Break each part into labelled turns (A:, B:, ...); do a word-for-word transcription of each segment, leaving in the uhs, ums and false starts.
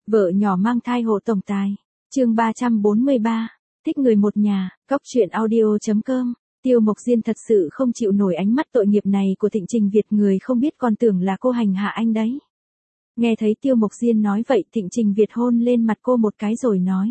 A: Vợ nhỏ mang thai hộ tổng tài. Chương ba trăm bốn mươi ba. Thích người một nhà. Góc truyện audio chấm com. Tiêu Mộc Diên thật sự không chịu nổi ánh mắt tội nghiệp này của Thịnh Trình Việt, người không biết còn tưởng là cô hành hạ anh đấy. Nghe thấy Tiêu Mộc Diên nói vậy, Thịnh Trình Việt hôn lên mặt cô một cái rồi nói: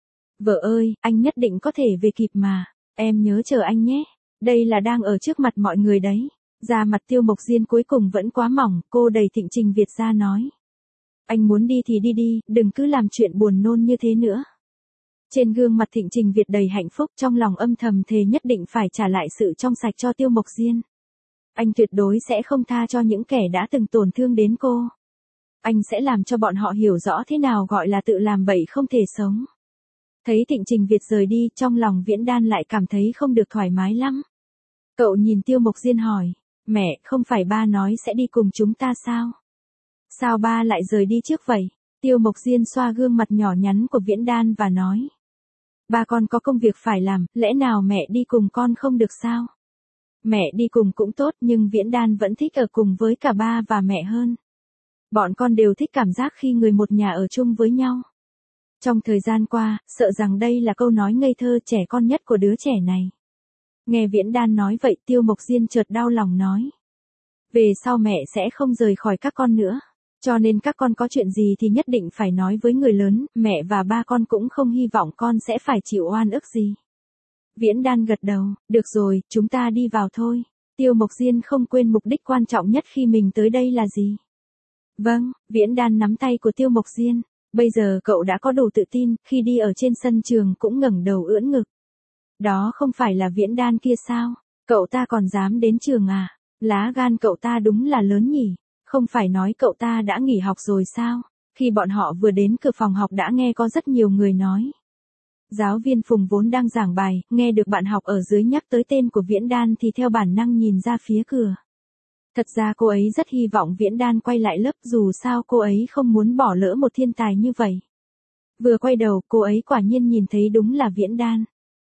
A: Vợ ơi, anh nhất định có thể về kịp mà, em nhớ chờ anh nhé. Đây là đang ở trước mặt mọi người đấy. Da mặt Tiêu Mộc Diên cuối cùng vẫn quá mỏng, cô đẩy Thịnh Trình Việt ra nói: Anh muốn đi thì đi đi, đừng cứ làm chuyện buồn nôn như thế nữa. Trên gương mặt Thịnh Trình Việt đầy hạnh phúc, trong lòng âm thầm thề nhất định phải trả lại sự trong sạch cho Tiêu Mộc Diên. Anh tuyệt đối sẽ không tha cho những kẻ đã từng tổn thương đến cô. Anh sẽ làm cho bọn họ hiểu rõ thế nào gọi là tự làm bậy không thể sống. Thấy Thịnh Trình Việt rời đi, trong lòng Viễn Đan lại cảm thấy không được thoải mái lắm. Cậu nhìn Tiêu Mộc Diên hỏi: Mẹ, không phải ba nói sẽ đi cùng chúng ta sao? Sao ba lại rời đi trước vậy? Tiêu Mộc Diên xoa gương mặt nhỏ nhắn của Viễn Đan và nói: Ba con có công việc phải làm, lẽ nào mẹ đi cùng con không được sao? Mẹ đi cùng cũng tốt, nhưng Viễn Đan vẫn thích ở cùng với cả ba và mẹ hơn. Bọn con đều thích cảm giác khi người một nhà ở chung với nhau. Trong thời gian qua, sợ rằng đây là câu nói ngây thơ trẻ con nhất của đứa trẻ này. Nghe Viễn Đan nói vậy, Tiêu Mộc Diên chợt đau lòng nói: Về sau mẹ sẽ không rời khỏi các con nữa. Cho nên các con có chuyện gì thì nhất định phải nói với người lớn, mẹ và ba con cũng không hy vọng con sẽ phải chịu oan ức gì. Viễn Đan gật đầu: Được rồi, chúng ta đi vào thôi. Tiêu Mộc Diên không quên mục đích quan trọng nhất khi mình tới đây là gì. Vâng, Viễn Đan nắm tay của Tiêu Mộc Diên. Bây giờ cậu đã có đủ tự tin, khi đi ở trên sân trường cũng ngẩng đầu ưỡn ngực. Đó không phải là Viễn Đan kia sao? Cậu ta còn dám đến trường à? Lá gan cậu ta đúng là lớn nhỉ. Không phải nói cậu ta đã nghỉ học rồi sao? Khi bọn họ vừa đến cửa phòng học đã nghe có rất nhiều người nói. Giáo viên Phùng vốn đang giảng bài, nghe được bạn học ở dưới nhắc tới tên của Viễn Đan thì theo bản năng nhìn ra phía cửa. Thật ra cô ấy rất hy vọng Viễn Đan quay lại lớp, dù sao cô ấy không muốn bỏ lỡ một thiên tài như vậy. Vừa quay đầu, cô ấy quả nhiên nhìn thấy đúng là Viễn Đan.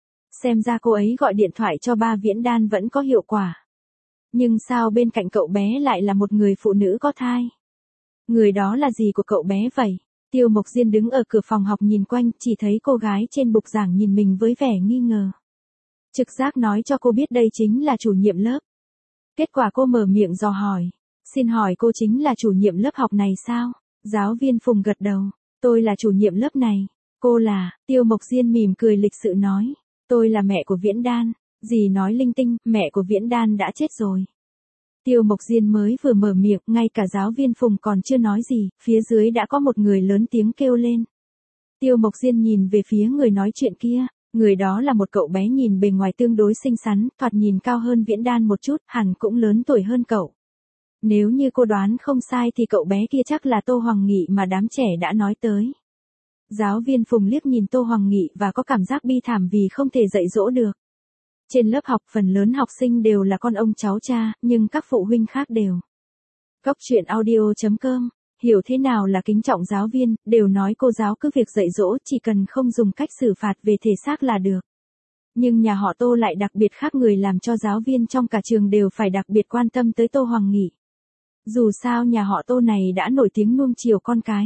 A: Xem ra cô ấy gọi điện thoại cho ba Viễn Đan vẫn có hiệu quả. Nhưng sao bên cạnh cậu bé lại là một người phụ nữ có thai? Người đó là gì của cậu bé vậy? Tiêu Mộc Diên đứng ở cửa phòng học nhìn quanh, chỉ thấy cô gái trên bục giảng nhìn mình với vẻ nghi ngờ. Trực giác nói cho cô biết đây chính là chủ nhiệm lớp. Kết quả cô mở miệng dò hỏi: Xin hỏi cô chính là chủ nhiệm lớp học này sao? Giáo viên Phùng gật đầu: Tôi là chủ nhiệm lớp này. Cô là? Tiêu Mộc Diên mỉm cười lịch sự nói: Tôi là mẹ của Viễn Đan. Dì nói linh tinh, mẹ của Viễn Đan đã chết rồi. Tiêu Mộc Diên mới vừa mở miệng, ngay cả giáo viên Phùng còn chưa nói gì, phía dưới đã có một người lớn tiếng kêu lên. Tiêu Mộc Diên nhìn về phía người nói chuyện kia, người đó là một cậu bé nhìn bề ngoài tương đối xinh xắn, thoạt nhìn cao hơn Viễn Đan một chút, hẳn cũng lớn tuổi hơn cậu. Nếu như cô đoán không sai thì cậu bé kia chắc là Tô Hoàng Nghị mà đám trẻ đã nói tới. Giáo viên Phùng liếc nhìn Tô Hoàng Nghị và có cảm giác bi thảm vì không thể dạy dỗ được. Trên lớp học phần lớn học sinh đều là con ông cháu cha, nhưng các phụ huynh khác đều. Góc truyện audio chấm com. Hiểu thế nào là kính trọng giáo viên, đều nói cô giáo cứ việc dạy dỗ, chỉ cần không dùng cách xử phạt về thể xác là được. Nhưng nhà họ Tô lại đặc biệt khác người, làm cho giáo viên trong cả trường đều phải đặc biệt quan tâm tới Tô Hoàng Nghị. Dù sao nhà họ Tô này đã nổi tiếng nuông chiều con cái.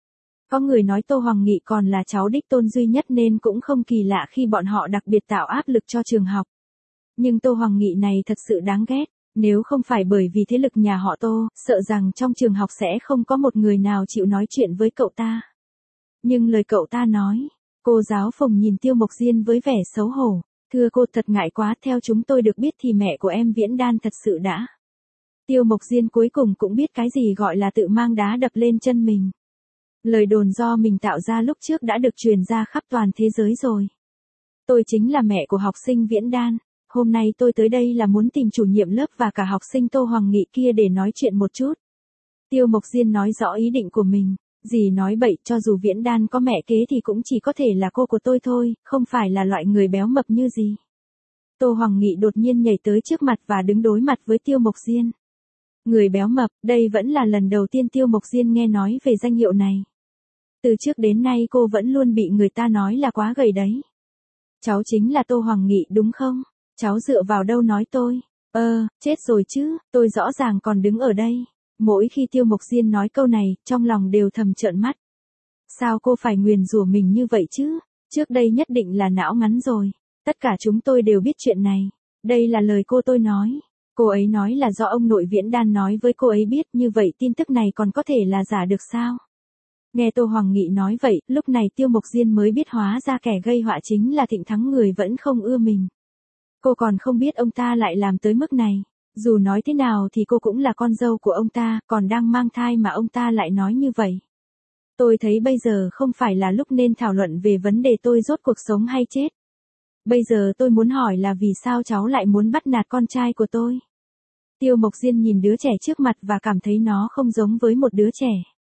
A: Có người nói Tô Hoàng Nghị còn là cháu đích tôn duy nhất nên cũng không kỳ lạ khi bọn họ đặc biệt tạo áp lực cho trường học. Nhưng Tô Hoàng Nghị này thật sự đáng ghét, nếu không phải bởi vì thế lực nhà họ Tô, sợ rằng trong trường học sẽ không có một người nào chịu nói chuyện với cậu ta. Nhưng lời cậu ta nói, cô giáo Phùng nhìn Tiêu Mộc Diên với vẻ xấu hổ: Thưa cô, thật ngại quá, theo chúng tôi được biết thì mẹ của em Viễn Đan thật sự đã. Tiêu Mộc Diên cuối cùng cũng biết cái gì gọi là tự mang đá đập lên chân mình. Lời đồn do mình tạo ra lúc trước đã được truyền ra khắp toàn thế giới rồi. Tôi chính là mẹ của học sinh Viễn Đan. Hôm nay tôi tới đây là muốn tìm chủ nhiệm lớp và cả học sinh Tô Hoàng Nghị kia để nói chuyện một chút. Tiêu Mộc Diên nói rõ ý định của mình. Dì nói bậy, cho dù Viễn Đan có mẹ kế thì cũng chỉ có thể là cô của tôi thôi, không phải là loại người béo mập như gì. Tô Hoàng Nghị đột nhiên nhảy tới trước mặt và đứng đối mặt với Tiêu Mộc Diên. Người béo mập, đây vẫn là lần đầu tiên Tiêu Mộc Diên nghe nói về danh hiệu này. Từ trước đến nay cô vẫn luôn bị người ta nói là quá gầy đấy. Cháu chính là Tô Hoàng Nghị đúng không? Cháu dựa vào đâu nói tôi? Ơ, chết rồi chứ, tôi rõ ràng còn đứng ở đây. Mỗi khi Tiêu Mộc Diên nói câu này, trong lòng đều thầm trợn mắt. Sao cô phải nguyền rủa mình như vậy chứ? Trước đây nhất định là não ngắn rồi. Tất cả chúng tôi đều biết chuyện này. Đây là lời cô tôi nói. Cô ấy nói là do ông nội Viễn Đan nói với cô ấy biết, như vậy tin tức này còn có thể là giả được sao? Nghe Tô Hoàng Nghị nói vậy, lúc này Tiêu Mộc Diên mới biết hóa ra kẻ gây họa chính là Thịnh Thắng, người vẫn không ưa mình. Cô còn không biết ông ta lại làm tới mức này. Dù nói thế nào thì cô cũng là con dâu của ông ta, còn đang mang thai mà ông ta lại nói như vậy. Tôi thấy bây giờ không phải là lúc nên thảo luận về vấn đề tôi rốt cuộc sống hay chết. Bây giờ tôi muốn hỏi là vì sao cháu lại muốn bắt nạt con trai của tôi? Tiêu Mộc Diên nhìn đứa trẻ trước mặt và cảm thấy nó không giống với một đứa trẻ.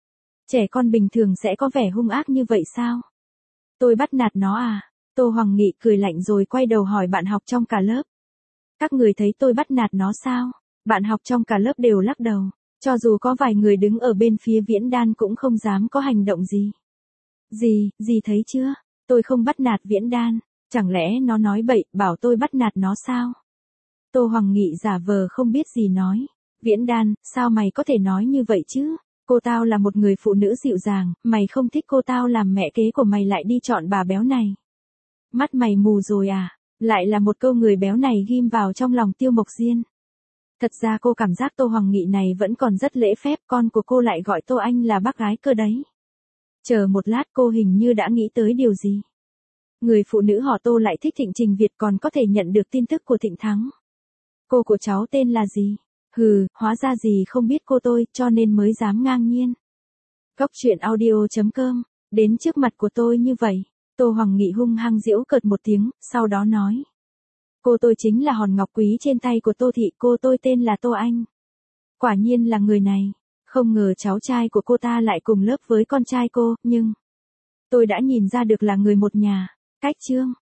A: Trẻ con bình thường sẽ có vẻ hung ác như vậy sao? Tôi bắt nạt nó à? Tô Hoàng Nghị cười lạnh rồi quay đầu hỏi bạn học trong cả lớp. Các người thấy tôi bắt nạt nó sao? Bạn học trong cả lớp đều lắc đầu. Cho dù có vài người đứng ở bên phía Viễn Đan cũng không dám có hành động gì. Gì, gì thấy chưa? Tôi không bắt nạt Viễn Đan. Chẳng lẽ nó nói bậy, bảo tôi bắt nạt nó sao? Tô Hoàng Nghị giả vờ không biết gì nói. Viễn Đan, sao mày có thể nói như vậy chứ? Cô tao là một người phụ nữ dịu dàng, mày không thích cô tao làm mẹ kế của mày lại đi chọn bà béo này. Mắt mày mù rồi à? Lại là một câu người béo này ghim vào trong lòng Tiêu Mộc Diên. Thật ra cô cảm giác Tô Hoàng Nghị này vẫn còn rất lễ phép, con của cô lại gọi Tô Anh là bác gái cơ đấy. Chờ một lát, cô hình như đã nghĩ tới điều gì. Người phụ nữ họ Tô lại thích Thịnh Trình Việt, còn có thể nhận được tin tức của Thịnh Thắng. Cô của cháu tên là gì? Hừ, hóa ra gì không biết cô tôi, cho nên mới dám ngang nhiên. Góc truyện audio chấm com, đến trước mặt của tôi như vậy. Tô Hoàng Nghị hung hăng giễu cợt một tiếng, sau đó nói. Cô tôi chính là hòn ngọc quý trên tay của Tô Thị, cô tôi tên là Tô Anh. Quả nhiên là người này, không ngờ cháu trai của cô ta lại cùng lớp với con trai cô, nhưng tôi đã nhìn ra được là người một nhà. Cách chương